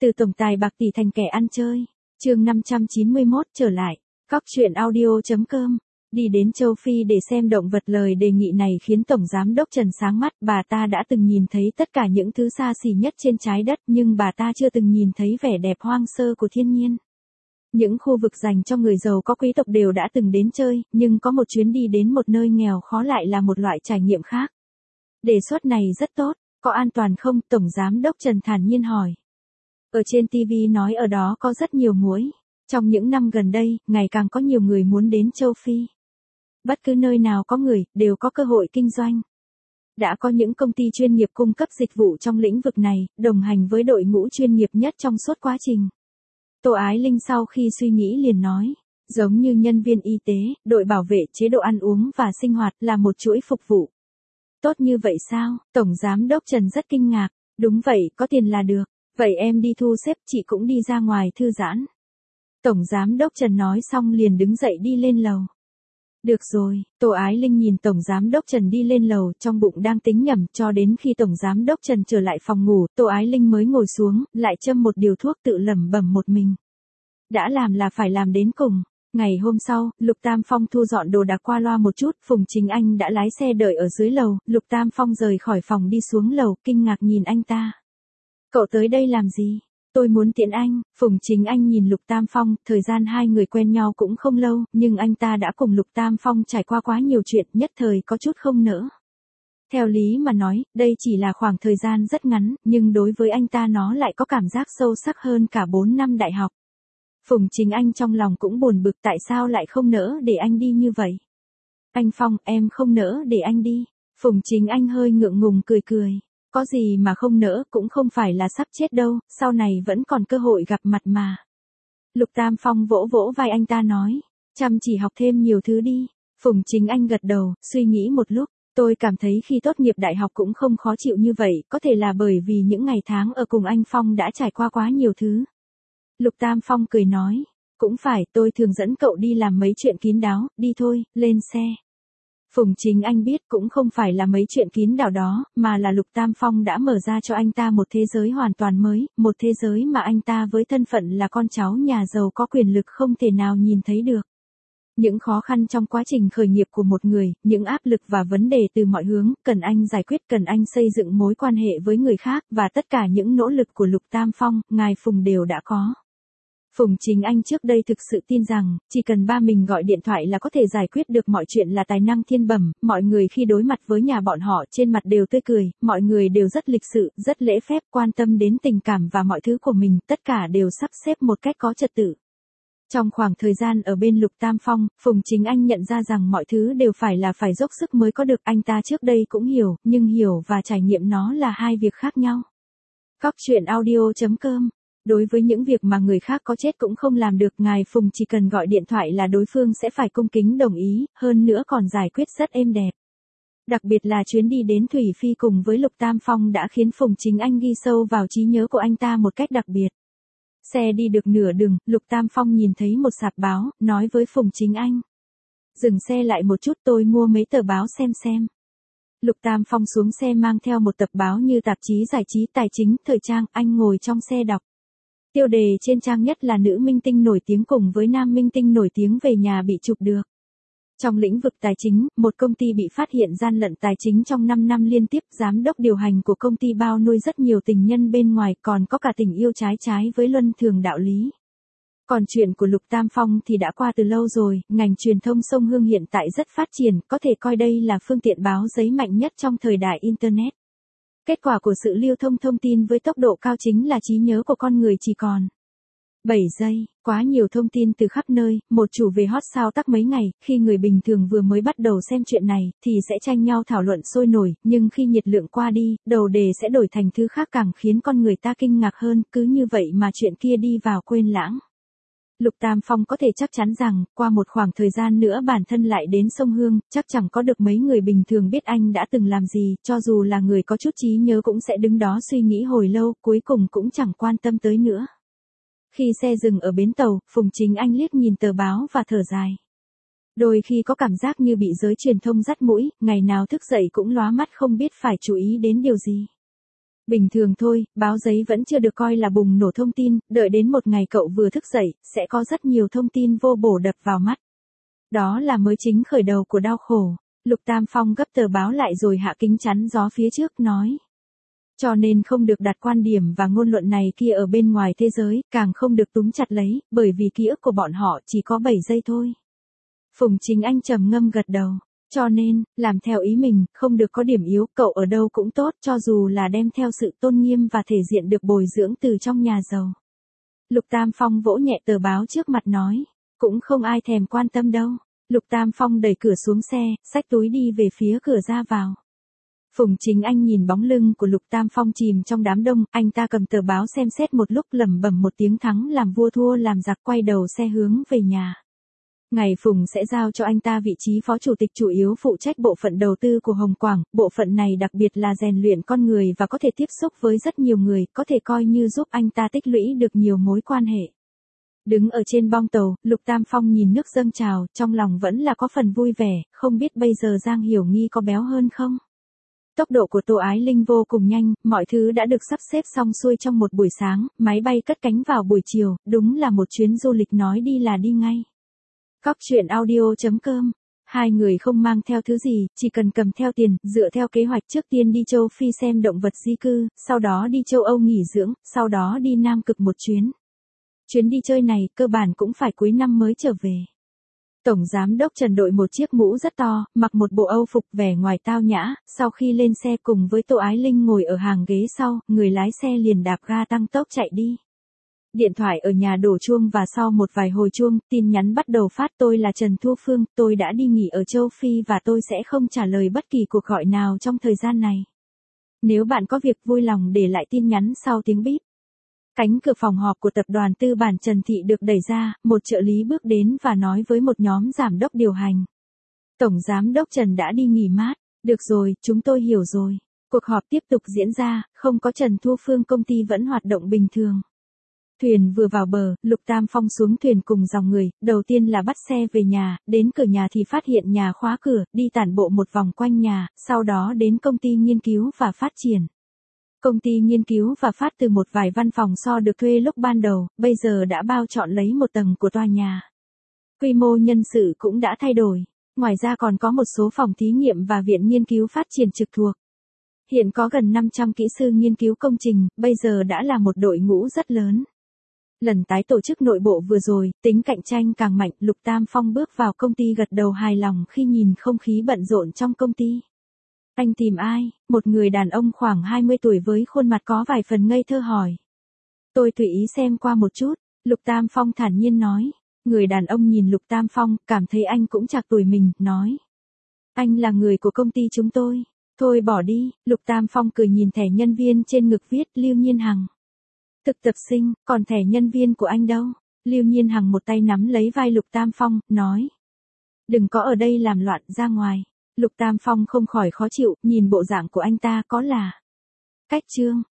Từ tổng tài bạc tỷ thành kẻ ăn chơi. Chương 591 trở lại. Cóc truyện audio.com. Đi đến châu Phi để xem động vật. Lời đề nghị này khiến Tổng Giám đốc Trần sáng mắt. Bà ta đã từng nhìn thấy tất cả những thứ xa xỉ nhất trên trái đất, nhưng bà ta chưa từng nhìn thấy vẻ đẹp hoang sơ của thiên nhiên. Những khu vực dành cho người giàu có quý tộc đều đã từng đến chơi, nhưng có một chuyến đi đến một nơi nghèo khó lại là một loại trải nghiệm khác. Đề xuất này rất tốt, có an toàn không? Tổng Giám đốc Trần thản nhiên hỏi. Ở trên TV nói ở đó có rất nhiều muỗi. Trong những năm gần đây, ngày càng có nhiều người muốn đến châu Phi. Bất cứ nơi nào có người, đều có cơ hội kinh doanh. Đã có những công ty chuyên nghiệp cung cấp dịch vụ trong lĩnh vực này, đồng hành với đội ngũ chuyên nghiệp nhất trong suốt quá trình. Tô Ái Linh sau khi suy nghĩ liền nói, giống như nhân viên y tế, đội bảo vệ, chế độ ăn uống và sinh hoạt là một chuỗi phục vụ. Tốt như vậy sao? Tổng Giám đốc Trần rất kinh ngạc. Đúng vậy, có tiền là được. Vậy em đi thu xếp, chị cũng đi ra ngoài thư giãn. Tổng Giám đốc Trần nói xong liền đứng dậy đi lên lầu. Được rồi, Tô Ái Linh nhìn Tổng Giám đốc Trần đi lên lầu, trong bụng đang tính nhẩm, cho đến khi Tổng Giám đốc Trần trở lại phòng ngủ, Tô Ái Linh mới ngồi xuống, lại châm một điều thuốc tự lẩm bẩm một mình. Đã làm là phải làm đến cùng. Ngày hôm sau, Lục Tam Phong thu dọn đồ đạc qua loa một chút, Phùng Chính Anh đã lái xe đợi ở dưới lầu, Lục Tam Phong rời khỏi phòng đi xuống lầu, kinh ngạc nhìn anh ta. Cậu tới đây làm gì? Tôi muốn tiễn anh. Phùng Chính Anh nhìn Lục Tam Phong, thời gian hai người quen nhau cũng không lâu, nhưng anh ta đã cùng Lục Tam Phong trải qua quá nhiều chuyện, nhất thời có chút không nỡ. Theo lý mà nói, đây chỉ là khoảng thời gian rất ngắn, nhưng đối với anh ta nó lại có cảm giác sâu sắc hơn cả 4 năm đại học. Phùng Chính Anh trong lòng cũng buồn bực, tại sao lại không nỡ để anh đi như vậy. Anh Phong, em không nỡ để anh đi. Phùng Chính Anh hơi ngượng ngùng cười cười. Có gì mà không nỡ, cũng không phải là sắp chết đâu, sau này vẫn còn cơ hội gặp mặt mà. Lục Tam Phong vỗ vỗ vai anh ta nói, chăm chỉ học thêm nhiều thứ đi. Phùng Chính Anh gật đầu, suy nghĩ một lúc, tôi cảm thấy khi tốt nghiệp đại học cũng không khó chịu như vậy, có thể là bởi vì những ngày tháng ở cùng anh Phong đã trải qua quá nhiều thứ. Lục Tam Phong cười nói, cũng phải, tôi thường dẫn cậu đi làm mấy chuyện kín đáo, đi thôi, lên xe. Phùng Chính Anh biết cũng không phải là mấy chuyện kín đáo đó, mà là Lục Tam Phong đã mở ra cho anh ta một thế giới hoàn toàn mới, một thế giới mà anh ta với thân phận là con cháu nhà giàu có quyền lực không thể nào nhìn thấy được. Những khó khăn trong quá trình khởi nghiệp của một người, những áp lực và vấn đề từ mọi hướng, cần anh giải quyết, cần anh xây dựng mối quan hệ với người khác, và tất cả những nỗ lực của Lục Tam Phong, ngài Phùng đều đã có. Phùng Chính Anh trước đây thực sự tin rằng, chỉ cần ba mình gọi điện thoại là có thể giải quyết được mọi chuyện, là tài năng thiên bẩm, mọi người khi đối mặt với nhà bọn họ trên mặt đều tươi cười, mọi người đều rất lịch sự, rất lễ phép, quan tâm đến tình cảm và mọi thứ của mình, tất cả đều sắp xếp một cách có trật tự. Trong khoảng thời gian ở bên Lục Tam Phong, Phùng Chính Anh nhận ra rằng mọi thứ đều phải dốc sức mới có được, anh ta trước đây cũng hiểu, nhưng hiểu và trải nghiệm nó là hai việc khác nhau. Cóc truyện audio.com. Đối với những việc mà người khác có chết cũng không làm được, ngài Phùng chỉ cần gọi điện thoại là đối phương sẽ phải cung kính đồng ý, hơn nữa còn giải quyết rất êm đẹp. Đặc biệt là chuyến đi đến Thủy Phi cùng với Lục Tam Phong đã khiến Phùng Chính Anh ghi sâu vào trí nhớ của anh ta một cách đặc biệt. Xe đi được nửa đường, Lục Tam Phong nhìn thấy một sạp báo, nói với Phùng Chính Anh. Dừng xe lại một chút, tôi mua mấy tờ báo xem. Lục Tam Phong xuống xe mang theo một tập báo như tạp chí giải trí, tài chính, thời trang, anh ngồi trong xe đọc. Tiêu đề trên trang nhất là nữ minh tinh nổi tiếng cùng với nam minh tinh nổi tiếng về nhà bị chụp được. Trong lĩnh vực tài chính, một công ty bị phát hiện gian lận tài chính trong 5 năm liên tiếp, giám đốc điều hành của công ty bao nuôi rất nhiều tình nhân bên ngoài, còn có cả tình yêu trái với luân thường đạo lý. Còn chuyện của Lục Tam Phong thì đã qua từ lâu rồi, ngành truyền thông Sông Hương hiện tại rất phát triển, có thể coi đây là phương tiện báo giấy mạnh nhất trong thời đại Internet. Kết quả của sự lưu thông thông tin với tốc độ cao chính là trí nhớ của con người chỉ còn 7 giây, quá nhiều thông tin từ khắp nơi, một chủ về hot sao tắc mấy ngày, khi người bình thường vừa mới bắt đầu xem chuyện này, thì sẽ tranh nhau thảo luận sôi nổi, nhưng khi nhiệt lượng qua đi, đầu đề sẽ đổi thành thứ khác càng khiến con người ta kinh ngạc hơn, cứ như vậy mà chuyện kia đi vào quên lãng. Lục Tam Phong có thể chắc chắn rằng, qua một khoảng thời gian nữa bản thân lại đến sông Hương, chắc chẳng có được mấy người bình thường biết anh đã từng làm gì, cho dù là người có chút trí nhớ cũng sẽ đứng đó suy nghĩ hồi lâu, cuối cùng cũng chẳng quan tâm tới nữa. Khi xe dừng ở bến tàu, Phùng Chính Anh liếc nhìn tờ báo và thở dài. Đôi khi có cảm giác như bị giới truyền thông dắt mũi, ngày nào thức dậy cũng lóa mắt không biết phải chú ý đến điều gì. Bình thường thôi, báo giấy vẫn chưa được coi là bùng nổ thông tin, đợi đến một ngày cậu vừa thức dậy, sẽ có rất nhiều thông tin vô bổ đập vào mắt. Đó là mới chính khởi đầu của đau khổ. Lục Tam Phong gấp tờ báo lại rồi hạ kính chắn gió phía trước nói. Cho nên không được đặt quan điểm và ngôn luận này kia ở bên ngoài thế giới, càng không được túm chặt lấy, bởi vì ký ức của bọn họ chỉ có 7 giây thôi. Phùng Chính Anh trầm ngâm gật đầu. Cho nên, làm theo ý mình, không được có điểm yếu, cậu ở đâu cũng tốt, cho dù là đem theo sự tôn nghiêm và thể diện được bồi dưỡng từ trong nhà giàu. Lục Tam Phong vỗ nhẹ tờ báo trước mặt nói, cũng không ai thèm quan tâm đâu. Lục Tam Phong đẩy cửa xuống xe, xách túi đi về phía cửa ra vào. Phùng Chính Anh nhìn bóng lưng của Lục Tam Phong chìm trong đám đông, anh ta cầm tờ báo xem xét một lúc lẩm bẩm một tiếng thắng làm vua thua làm giặc, quay đầu xe hướng về nhà. Ngày Phùng sẽ giao cho anh ta vị trí phó chủ tịch chủ yếu phụ trách bộ phận đầu tư của Hồng Quảng, bộ phận này đặc biệt là rèn luyện con người và có thể tiếp xúc với rất nhiều người, có thể coi như giúp anh ta tích lũy được nhiều mối quan hệ. Đứng ở trên bong tàu, Lục Tam Phong nhìn nước dâng trào, trong lòng vẫn là có phần vui vẻ, không biết bây giờ Giang Hiểu Nghi có béo hơn không? Tốc độ của Tô Ái Linh vô cùng nhanh, mọi thứ đã được sắp xếp xong xuôi trong một buổi sáng, máy bay cất cánh vào buổi chiều, đúng là một chuyến du lịch nói đi là đi ngay. Cóc truyện audio.com. Hai người không mang theo thứ gì, chỉ cần cầm theo tiền, dựa theo kế hoạch trước tiên đi châu Phi xem động vật di cư, sau đó đi châu Âu nghỉ dưỡng, sau đó đi Nam Cực một chuyến. Chuyến đi chơi này, cơ bản cũng phải cuối năm mới trở về. Tổng Giám đốc Trần đội một chiếc mũ rất to, mặc một bộ Âu phục vẻ ngoài tao nhã, sau khi lên xe cùng với Tô Ái Linh ngồi ở hàng ghế sau, người lái xe liền đạp ga tăng tốc chạy đi. Điện thoại ở nhà đổ chuông và sau một vài hồi chuông, tin nhắn bắt đầu phát, tôi là Trần Thu Phương, tôi đã đi nghỉ ở châu Phi và tôi sẽ không trả lời bất kỳ cuộc gọi nào trong thời gian này. Nếu bạn có việc vui lòng để lại tin nhắn sau tiếng bíp. Cánh cửa phòng họp của tập đoàn tư bản Trần Thị được đẩy ra, một trợ lý bước đến và nói với một nhóm giám đốc điều hành. Tổng Giám đốc Trần đã đi nghỉ mát. Được rồi, chúng tôi hiểu rồi. Cuộc họp tiếp tục diễn ra, không có Trần Thu Phương công ty vẫn hoạt động bình thường. Thuyền vừa vào bờ, Lục Tam Phong xuống thuyền cùng dòng người, đầu tiên là bắt xe về nhà, đến cửa nhà thì phát hiện nhà khóa cửa, đi tản bộ một vòng quanh nhà, sau đó đến công ty nghiên cứu và phát triển. Công ty nghiên cứu và phát từ một vài văn phòng so được thuê lúc ban đầu, bây giờ đã bao trọn lấy một tầng của tòa nhà. Quy mô nhân sự cũng đã thay đổi, ngoài ra còn có một số phòng thí nghiệm và viện nghiên cứu phát triển trực thuộc. Hiện có gần 500 kỹ sư nghiên cứu công trình, bây giờ đã là một đội ngũ rất lớn. Lần tái tổ chức nội bộ vừa rồi, tính cạnh tranh càng mạnh, Lục Tam Phong bước vào công ty gật đầu hài lòng khi nhìn không khí bận rộn trong công ty. Anh tìm ai? Một người đàn ông khoảng 20 tuổi với khuôn mặt có vài phần ngây thơ hỏi. Tôi tùy ý xem qua một chút, Lục Tam Phong thản nhiên nói. Người đàn ông nhìn Lục Tam Phong, cảm thấy anh cũng chạc tuổi mình, nói. Anh là người của công ty chúng tôi. Thôi bỏ đi, Lục Tam Phong cười nhìn thẻ nhân viên trên ngực viết Lưu Nhiên Hằng. Thực tập sinh, còn thẻ nhân viên của anh đâu? Lưu Nhiên Hằng một tay nắm lấy vai Lục Tam Phong, nói. Đừng có ở đây làm loạn, ra ngoài. Lục Tam Phong không khỏi khó chịu, nhìn bộ dạng của anh ta có là cách trương.